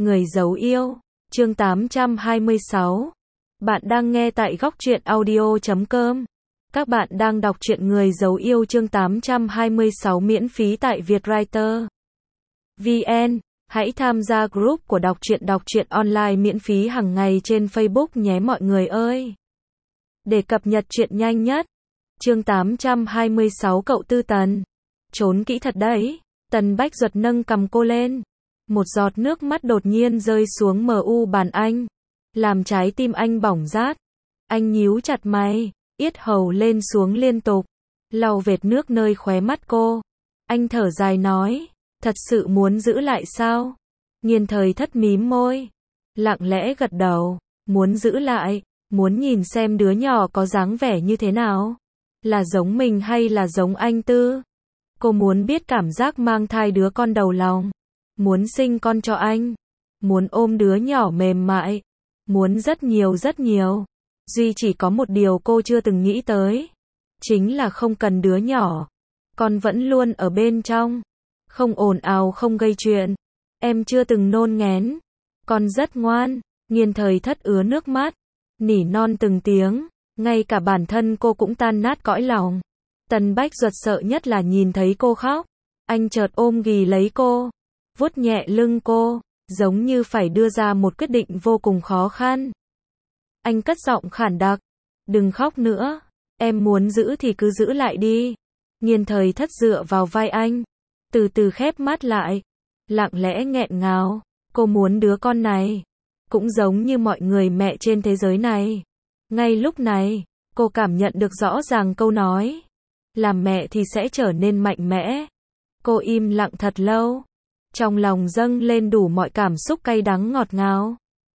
Người dấu yêu, chương 826. Bạn đang nghe tại góc truyện audio.com. Các bạn đang đọc truyện Người dấu yêu chương 826 miễn phí tại Vietwriter VN. Hãy tham gia group của đọc truyện online miễn phí hàng ngày trên Facebook nhé mọi người ơi. Để cập nhật truyện nhanh nhất. Chương 826 cậu Tư Tần. Trốn kỹ thật đấy. Tần Bách Duật nâng cầm cô lên. Một giọt nước mắt đột nhiên rơi xuống MU bàn anh. Làm trái tim anh bỏng rát. Anh nhíu chặt mày, yết hầu lên xuống liên tục. Lau vệt nước nơi khóe mắt cô. Anh thở dài nói, thật sự muốn giữ lại sao? Nghiên Thời Thất mím môi. Lặng lẽ gật đầu, muốn giữ lại, muốn nhìn xem đứa nhỏ có dáng vẻ như thế nào. Là giống mình hay là giống anh Tư? Cô muốn biết cảm giác mang thai đứa con đầu lòng. Muốn sinh con cho anh. Muốn ôm đứa nhỏ mềm mại. Muốn rất nhiều. Duy chỉ có một điều cô chưa từng nghĩ tới. Chính là không cần đứa nhỏ. Con vẫn luôn ở bên trong. Không ồn ào không gây chuyện. Em chưa từng nôn nghén. Con rất ngoan. Nghiên Thời Thất ứa nước mắt. Nỉ non từng tiếng. Ngay cả bản thân cô cũng tan nát cõi lòng. Tần Bách Duật sợ nhất là nhìn thấy cô khóc. Anh chợt ôm ghì lấy cô. Vuốt nhẹ lưng cô, giống như phải đưa ra một quyết định vô cùng khó khăn. Anh cất giọng khản đặc, đừng khóc nữa, em muốn giữ thì cứ giữ lại đi. Nghiên Thời Thất dựa vào vai anh, từ từ khép mắt lại, lặng lẽ nghẹn ngào, cô muốn đứa con này, cũng giống như mọi người mẹ trên thế giới này. Ngay lúc này, cô cảm nhận được rõ ràng câu nói, làm mẹ thì sẽ trở nên mạnh mẽ. Cô im lặng thật lâu. Trong lòng dâng lên đủ mọi cảm xúc cay đắng ngọt ngào.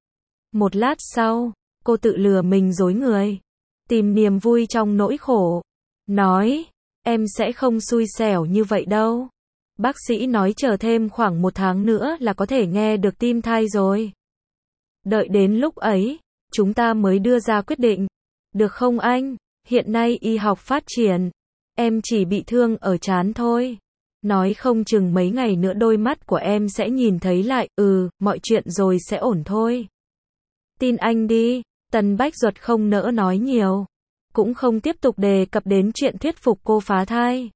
Một lát sau, cô tự lừa mình dối người. Tìm niềm vui trong nỗi khổ. Nói, em sẽ không xui xẻo như vậy đâu. Bác sĩ nói chờ thêm khoảng 1 tháng nữa là có thể nghe được tim thai rồi. Đợi đến lúc ấy, chúng ta mới đưa ra quyết định. Được không anh? Hiện nay y học phát triển. Em chỉ bị thương ở trán thôi. Nói không chừng mấy ngày nữa đôi mắt của em sẽ nhìn thấy lại, mọi chuyện rồi sẽ ổn thôi. Tin anh đi, Tần Bách Duật không nỡ nói nhiều. Cũng không tiếp tục đề cập đến chuyện thuyết phục cô phá thai.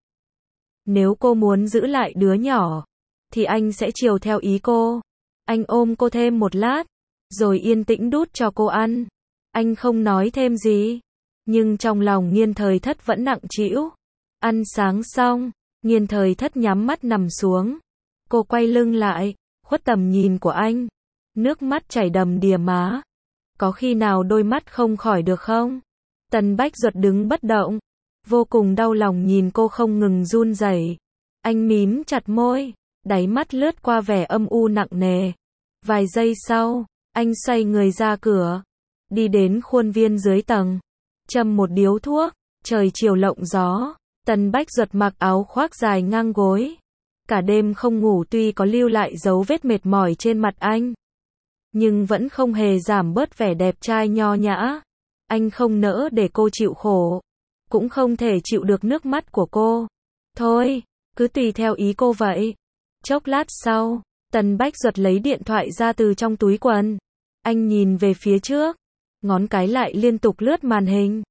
Nếu cô muốn giữ lại đứa nhỏ, thì anh sẽ chiều theo ý cô. Anh ôm cô thêm một lát, rồi yên tĩnh đút cho cô ăn. Anh không nói thêm gì, nhưng trong lòng Nghiên Thời Thất vẫn nặng trĩu. Ăn sáng xong. Nghiên Thời Thất nhắm mắt nằm xuống. Cô quay lưng lại, khuất tầm nhìn của anh. Nước mắt chảy đầm đìa má. Có khi nào đôi mắt không khỏi được không? Tần Bách Duật đứng bất động. Vô cùng đau lòng nhìn cô không ngừng run rẩy. Anh mím chặt môi. Đáy mắt lướt qua vẻ âm u nặng nề. Vài giây sau, anh xoay người ra cửa. Đi đến khuôn viên dưới tầng. Châm một điếu thuốc. Trời chiều lộng gió. Tần Bách Duật mặc áo khoác dài ngang gối. Cả đêm không ngủ tuy có lưu lại dấu vết mệt mỏi trên mặt anh. Nhưng vẫn không hề giảm bớt vẻ đẹp trai nho nhã. Anh không nỡ để cô chịu khổ. Cũng không thể chịu được nước mắt của cô. Thôi, cứ tùy theo ý cô vậy. Chốc lát sau, Tần Bách Duật lấy điện thoại ra từ trong túi quần. Anh nhìn về phía trước. Ngón cái lại liên tục lướt màn hình.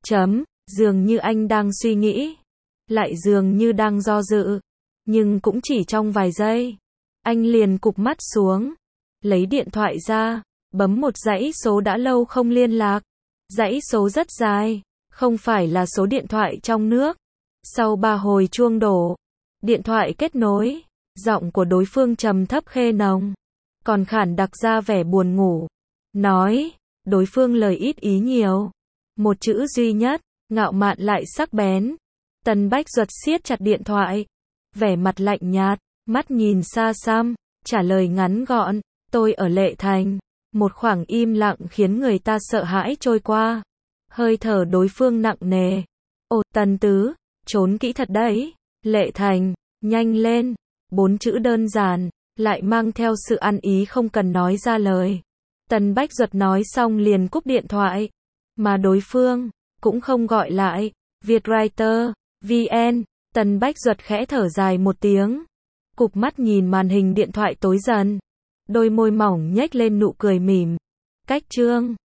Dường như anh đang suy nghĩ. Lại dường như đang do dự. Nhưng cũng chỉ trong vài giây. Anh liền cụp mắt xuống. Lấy điện thoại ra. Bấm một dãy số đã lâu không liên lạc. Dãy số rất dài. Không phải là số điện thoại trong nước. Sau 3 hồi chuông đổ. Điện thoại kết nối. Giọng của đối phương trầm thấp khê nồng. Còn khản đặc ra vẻ buồn ngủ. Nói. Đối phương lời ít ý nhiều. Một chữ duy nhất. Ngạo mạn lại sắc bén. Tần Bách Duật siết chặt điện thoại. Vẻ mặt lạnh nhạt, mắt nhìn xa xăm, trả lời ngắn gọn, tôi ở Lệ Thành. Một khoảng im lặng khiến người ta sợ hãi trôi qua. Hơi thở đối phương nặng nề. Ồ, Tần Tứ, trốn kỹ thật đấy. Lệ Thành, nhanh lên. 4 chữ đơn giản, lại mang theo sự ăn ý không cần nói ra lời. Tần Bách Duật nói xong liền cúp điện thoại. Mà đối phương cũng không gọi lại. Vietwriter VN. Tần Bách Duật khẽ thở dài một tiếng. Cụp mắt nhìn màn hình điện thoại tối dần. Đôi môi mỏng nhếch lên nụ cười mỉm. Cách chương